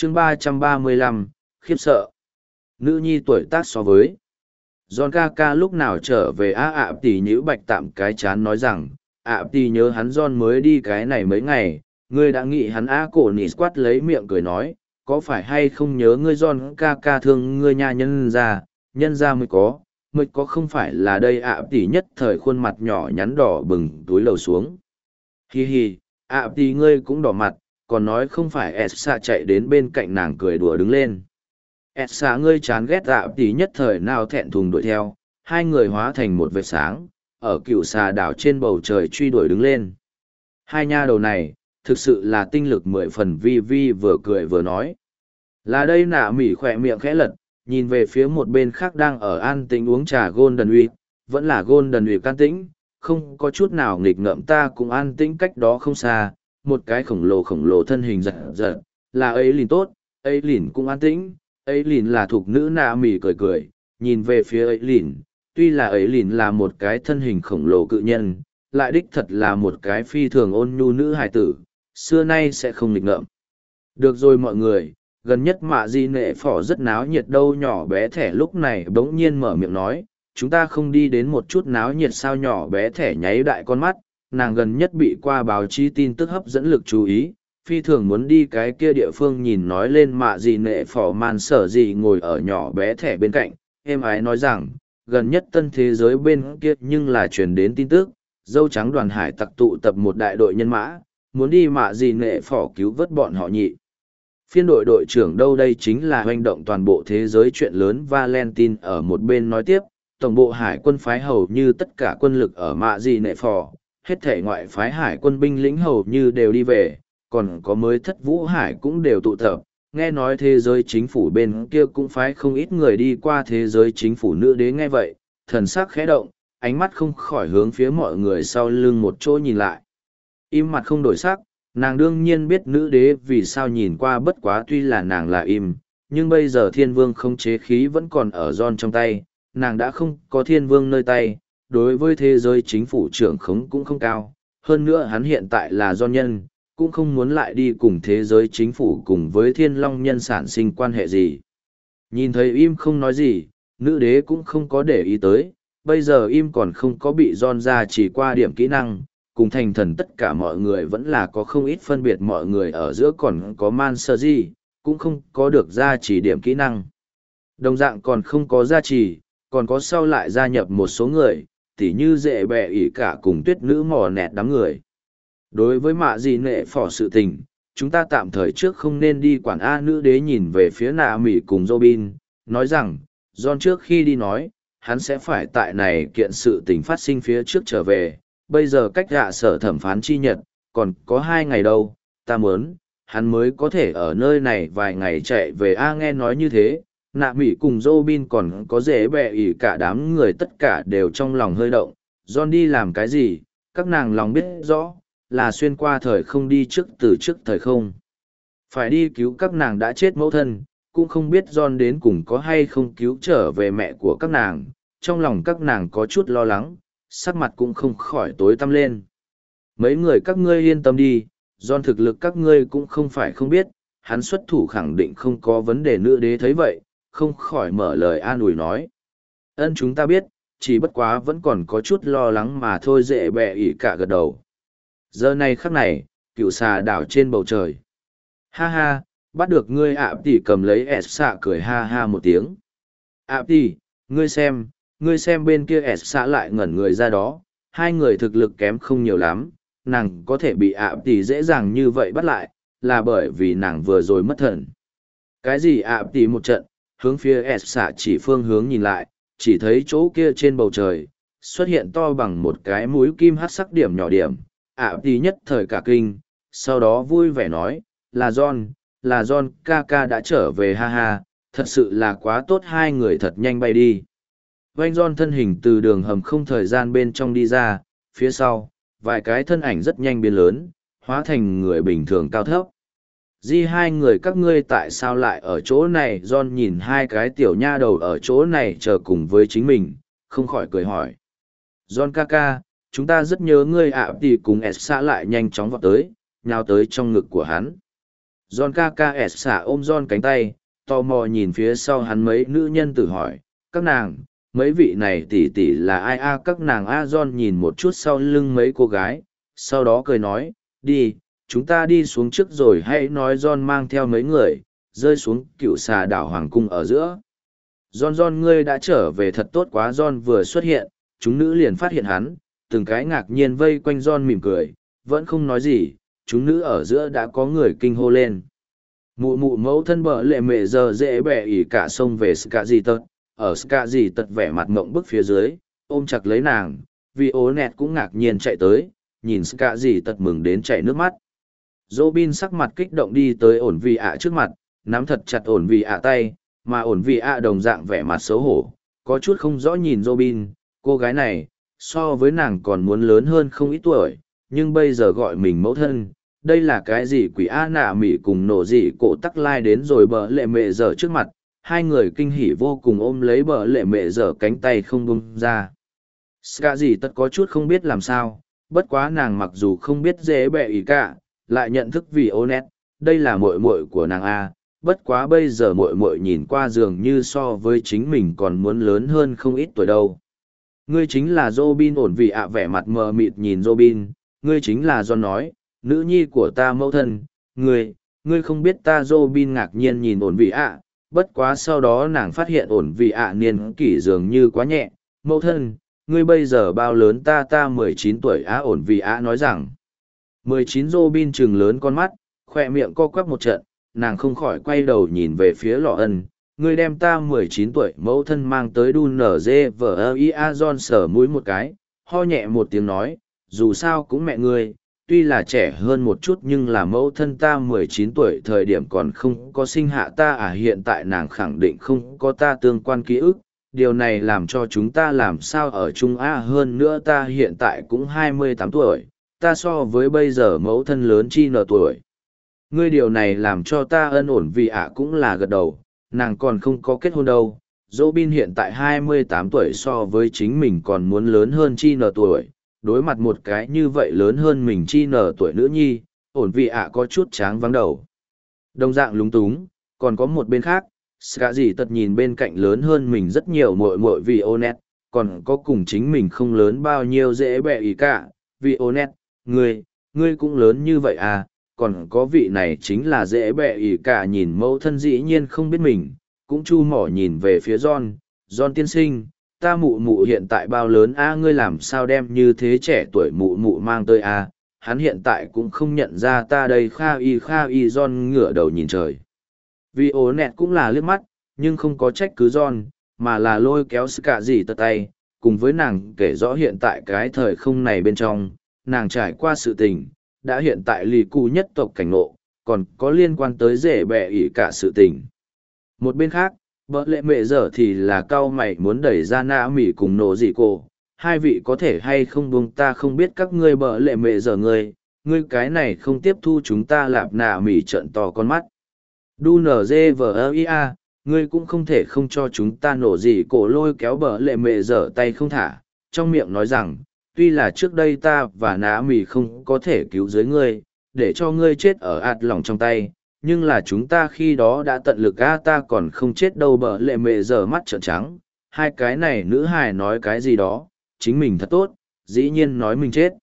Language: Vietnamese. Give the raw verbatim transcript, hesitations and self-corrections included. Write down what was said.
chương ba trăm ba mươi lăm, khiếp sợ. Nữ nhi tuổi tác so với. John ca ca lúc nào trở về á ạ tỷ nhữ bạch tạm cái chán nói rằng, ạ tỷ nhớ hắn John mới đi cái này mấy ngày, ngươi đã nghĩ hắn á cổ nỉ quát lấy miệng cười nói, có phải hay không nhớ ngươi John ca ca thương ngươi nha nhân ra, nhân ra mới có, mới có không phải là đây ạ tỷ nhất thời khuôn mặt nhỏ nhắn đỏ bừng túi lầu xuống. Hi hi, ạ tỷ ngươi cũng đỏ mặt, còn nói không phải Elsa chạy đến bên cạnh nàng cười đùa đứng lên. Elsa ngươi chán ghét ạ tỷ nhất thời nào thẹn thùng đuổi theo, hai người hóa thành một vệt sáng, ở cựu xà đảo trên bầu trời truy đuổi đứng lên. Hai nha đầu này, thực sự là tinh lực mười phần vi vi vừa cười vừa nói. Là đây nạ mỉ khỏe miệng khẽ lật, nhìn về phía một bên khác đang ở an tĩnh uống trà Golden Uy, vẫn là Golden Uy can tĩnh, không có chút nào nghịch ngợm ta cũng an tĩnh cách đó không xa, một cái khổng lồ khổng lồ thân hình giật giật, là ấy lìn tốt, ấy lìn cũng an tĩnh, ấy lìn là thuộc nữ nạ mỉ cười cười, nhìn về phía ấy lìn, tuy là ấy lìn là một cái thân hình khổng lồ cự nhân, lại đích thật là một cái phi thường ôn nhu nữ hài tử, xưa nay sẽ không nghịch ngợm. Được rồi mọi người, gần nhất mạ di nệ phỏ rất náo nhiệt đâu nhỏ bé thẻ lúc này bỗng nhiên mở miệng nói, chúng ta không đi đến một chút náo nhiệt sao nhỏ bé thẻ nháy đại con mắt, nàng gần nhất bị qua báo chí tin tức hấp dẫn lực chú ý, phi thường muốn đi cái kia địa phương nhìn nói lên mạ di nệ phỏ man sở gì ngồi ở nhỏ bé thẻ bên cạnh, êm ái nói rằng, gần nhất tân thế giới bên kia nhưng là truyền đến tin tức, dâu trắng đoàn hải tặc tụ tập một đại đội nhân mã, muốn đi mạ di nệ phỏ cứu vớt bọn họ nhị. Phiên đội đội trưởng đâu đây chính là hoành động toàn bộ thế giới chuyện lớn Valentine ở một bên nói tiếp, tổng bộ hải quân phái hầu như tất cả quân lực ở mạ di nệ phò, hết thể ngoại phái hải quân binh lĩnh hầu như đều đi về, còn có mới thất vũ hải cũng đều tụ tập, nghe nói thế giới chính phủ bên kia cũng phái không ít người đi qua thế giới chính phủ nữ đế nghe vậy, thần sắc khẽ động, ánh mắt không khỏi hướng phía mọi người sau lưng một chỗ nhìn lại. Im mặt không đổi sắc, nàng đương nhiên biết nữ đế vì sao nhìn qua bất quá tuy là nàng là im, nhưng bây giờ thiên vương không chế khí vẫn còn ở John trong tay, nàng đã không có thiên vương nơi tay, đối với thế giới chính phủ trưởng khống cũng không cao, hơn nữa hắn hiện tại là John nhân, cũng không muốn lại đi cùng thế giới chính phủ cùng với thiên long nhân sản sinh quan hệ gì. Nhìn thấy im không nói gì, nữ đế cũng không có để ý tới, bây giờ im còn không có bị John ra chỉ qua điểm kỹ năng, cùng thành thần tất cả mọi người vẫn là có không ít phân biệt mọi người ở giữa còn có man sơ gì, cũng không có được ra chỉ điểm kỹ năng. Đồng dạng còn không có gia trì, còn có sau lại gia nhập một số người, tỉ như dễ bẹ ỉ cả cùng tuyết nữ mò nẹt đám người. Đối với mạ gì nệ phỏ sự tình, chúng ta tạm thời trước không nên đi quản A nữ đế nhìn về phía nạ mỉ cùng Robin, nói rằng, John trước khi đi nói, hắn sẽ phải tại này kiện sự tình phát sinh phía trước trở về, bây giờ cách gạ sở thẩm phán chi nhật, còn có hai ngày đâu, ta muốn, hắn mới có thể ở nơi này vài ngày chạy về A nghe nói như thế, nạ mỉ cùng Robin còn có dễ bẹ ỉ cả đám người tất cả đều trong lòng hơi động, John đi làm cái gì, các nàng lòng biết rõ, là xuyên qua thời không đi trước từ trước thời không. Phải đi cứu các nàng đã chết mẫu thân, cũng không biết John đến cùng có hay không cứu trở về mẹ của các nàng, trong lòng các nàng có chút lo lắng, sắc mặt cũng không khỏi tối tăm lên. Mấy người các ngươi yên tâm đi, John thực lực các ngươi cũng không phải không biết, hắn xuất thủ khẳng định không có vấn đề nữ đế thấy vậy, không khỏi mở lời an ủi nói. Ân chúng ta biết, chỉ bất quá vẫn còn có chút lo lắng mà thôi dễ bẹ ỉ cả gật đầu. Giờ này khắc này, cựu xà đảo trên bầu trời. Ha ha, bắt được ngươi ạ tỷ cầm lấy ẹt xạ cười ha ha một tiếng. ạ tỷ, ngươi xem, ngươi xem bên kia ẹt xạ lại ngẩn người ra đó, hai người thực lực kém không nhiều lắm, nàng có thể bị ạ tỷ dễ dàng như vậy bắt lại, là bởi vì nàng vừa rồi mất thần. Cái gì ạ tỷ một trận, hướng phía ẹt xạ chỉ phương hướng nhìn lại, chỉ thấy chỗ kia trên bầu trời, xuất hiện to bằng một cái mũi kim hát sắc điểm nhỏ điểm. ạ tỷ nhất thời cả kinh, sau đó vui vẻ nói, là John, là John ca ca đã trở về ha ha, thật sự là quá tốt hai người thật nhanh bay đi. Vanh John thân hình từ đường hầm không thời gian bên trong đi ra, phía sau, vài cái thân ảnh rất nhanh biến lớn, hóa thành người bình thường cao thấp. Di hai người các ngươi tại sao lại ở chỗ này? John nhìn hai cái tiểu nha đầu ở chỗ này chờ cùng với chính mình, không khỏi cười hỏi. John ca ca, chúng ta rất nhớ ngươi ạ tỷ cùng Elsa lại nhanh chóng vọt tới, nhào tới trong ngực của hắn. John ca ca s xả ôm John cánh tay, tò mò nhìn phía sau hắn mấy nữ nhân tử hỏi, các nàng, mấy vị này tỷ tỷ là ai a? Các nàng a? John nhìn một chút sau lưng mấy cô gái, sau đó cười nói, đi, chúng ta đi xuống trước rồi hãy nói. John mang theo mấy người, rơi xuống cựu xà đảo hoàng cung ở giữa. John John ngươi đã trở về thật tốt quá. John vừa xuất hiện, chúng nữ liền phát hiện hắn, từng cái ngạc nhiên vây quanh John mỉm cười, vẫn không nói gì, chúng nữ ở giữa đã có người kinh hô lên. Mụ mụ mẫu thân bợ lệ mẹ giờ dễ bẻ ỉ cả sông về Ska Di Tật, ở Ska Di Tật vẻ mặt mộng bức phía dưới, ôm chặt lấy nàng, vì ố nẹt cũng ngạc nhiên chạy tới, nhìn Ska Di Tật mừng đến chảy nước mắt. Robin sắc mặt kích động đi tới ổn vì ạ trước mặt, nắm thật chặt ổn vì ạ tay, mà ổn vì ạ đồng dạng vẻ mặt xấu hổ, có chút không rõ nhìn Robin, cô gái này, so với nàng còn muốn lớn hơn không ít tuổi, nhưng bây giờ gọi mình mẫu thân. Đây là cái gì? Quỷ A nạ mỉ cùng nổ gì cổ tắc lai đến rồi bờ lệ mẹ giờ trước mặt, hai người kinh hỉ vô cùng ôm lấy bờ lệ mẹ giờ cánh tay không buông ra. Ska gì tất có chút không biết làm sao, bất quá nàng mặc dù không biết dễ bẹ ý cả, lại nhận thức vì ô nét, đây là muội muội của nàng A, bất quá bây giờ muội muội nhìn qua dường như so với chính mình còn muốn lớn hơn không ít tuổi đâu. Ngươi chính là Robin. Ổn vì ạ vẻ mặt mờ mịt nhìn Robin, ngươi chính là John nói, nữ nhi của ta mẫu thân, ngươi, ngươi không biết ta. Robin ngạc nhiên nhìn ổn vị ạ, bất quá sau đó nàng phát hiện ổn vị ạ niên kỷ dường như quá nhẹ. Mẫu thân, ngươi bây giờ bao lớn? Ta ta mười chín tuổi á. Ổn vị ạ nói rằng, mười chín. Robin trừng lớn con mắt, khoe miệng co quắp một trận, nàng không khỏi quay đầu nhìn về phía lọ ân. Ngươi đem ta mười chín tuổi mẫu thân mang tới đu nở dê vờ ơ ia. John sờ mũi một cái, ho nhẹ một tiếng nói, dù sao cũng mẹ ngươi, tuy là trẻ hơn một chút nhưng là mẫu thân ta mười chín tuổi thời điểm còn không có sinh hạ ta à. Hiện tại nàng khẳng định không có ta tương quan ký ức, điều này làm cho chúng ta làm sao ở chung a. Hơn nữa ta hiện tại cũng hai mươi tám tuổi, ta so với bây giờ mẫu thân lớn chi nở tuổi. Ngươi điều này làm cho ta ân. Ổn vì ạ cũng là gật đầu, nàng còn không có kết hôn đâu. Robin hiện tại hai mươi tám tuổi so với chính mình còn muốn lớn hơn chi nở tuổi, đối mặt một cái như vậy lớn hơn mình chi nở tuổi nữ nhi, ổn vì ạ có chút tráng vắng đầu. Đồng dạng lúng túng, còn có một bên khác, Ska gì tật nhìn bên cạnh lớn hơn mình rất nhiều muội muội vì Onet, còn có cùng chính mình không lớn bao nhiêu dễ bẹ ý cả, vì Onet, ngươi, ngươi cũng lớn như vậy à, còn có vị này chính là dễ bẹ ý cả. Nhìn mẫu thân dĩ nhiên không biết mình, cũng chu mỏ nhìn về phía John, John tiên sinh, ta mụ mụ hiện tại bao lớn a? Ngươi làm sao đem như thế trẻ tuổi mụ mụ mang tới a? Hắn hiện tại cũng không nhận ra ta đây. Kha y kha y. John ngửa đầu nhìn trời. Vì ố nẹt cũng là liếc mắt, nhưng không có trách cứ John, mà là lôi kéo Ska gì tật tay, cùng với nàng kể rõ hiện tại cái thời không này bên trong, nàng trải qua sự tình, đã hiện tại lì cụ nhất tộc cảnh ngộ, còn có liên quan tới rể bẹ ỉ cả sự tình. Một bên khác, bợ lệ mẹ giờ thì là cao mày muốn đẩy ra nạ mỉ cùng nổ dị cô, hai vị có thể hay không buông ta? Không biết các ngươi bợ lệ mẹ giờ ngươi, ngươi cái này không tiếp thu chúng ta. Lạp nạ mỉ trợn to con mắt. Đu nở dê vờ ơ ia, ngươi cũng không thể không cho chúng ta. Nổ dị cổ lôi kéo bợ lệ mẹ giờ tay không thả, trong miệng nói rằng, tuy là trước đây ta và nạ mỉ không có thể cứu dưới ngươi, để cho ngươi chết ở ạt lòng trong tay, nhưng là chúng ta khi đó đã tận lực a. Ta còn không chết đâu. Bợ lệ mẹ giờ mắt trợn trắng, hai cái này nữ hài nói cái gì đó, chính mình thật tốt, dĩ nhiên nói mình chết.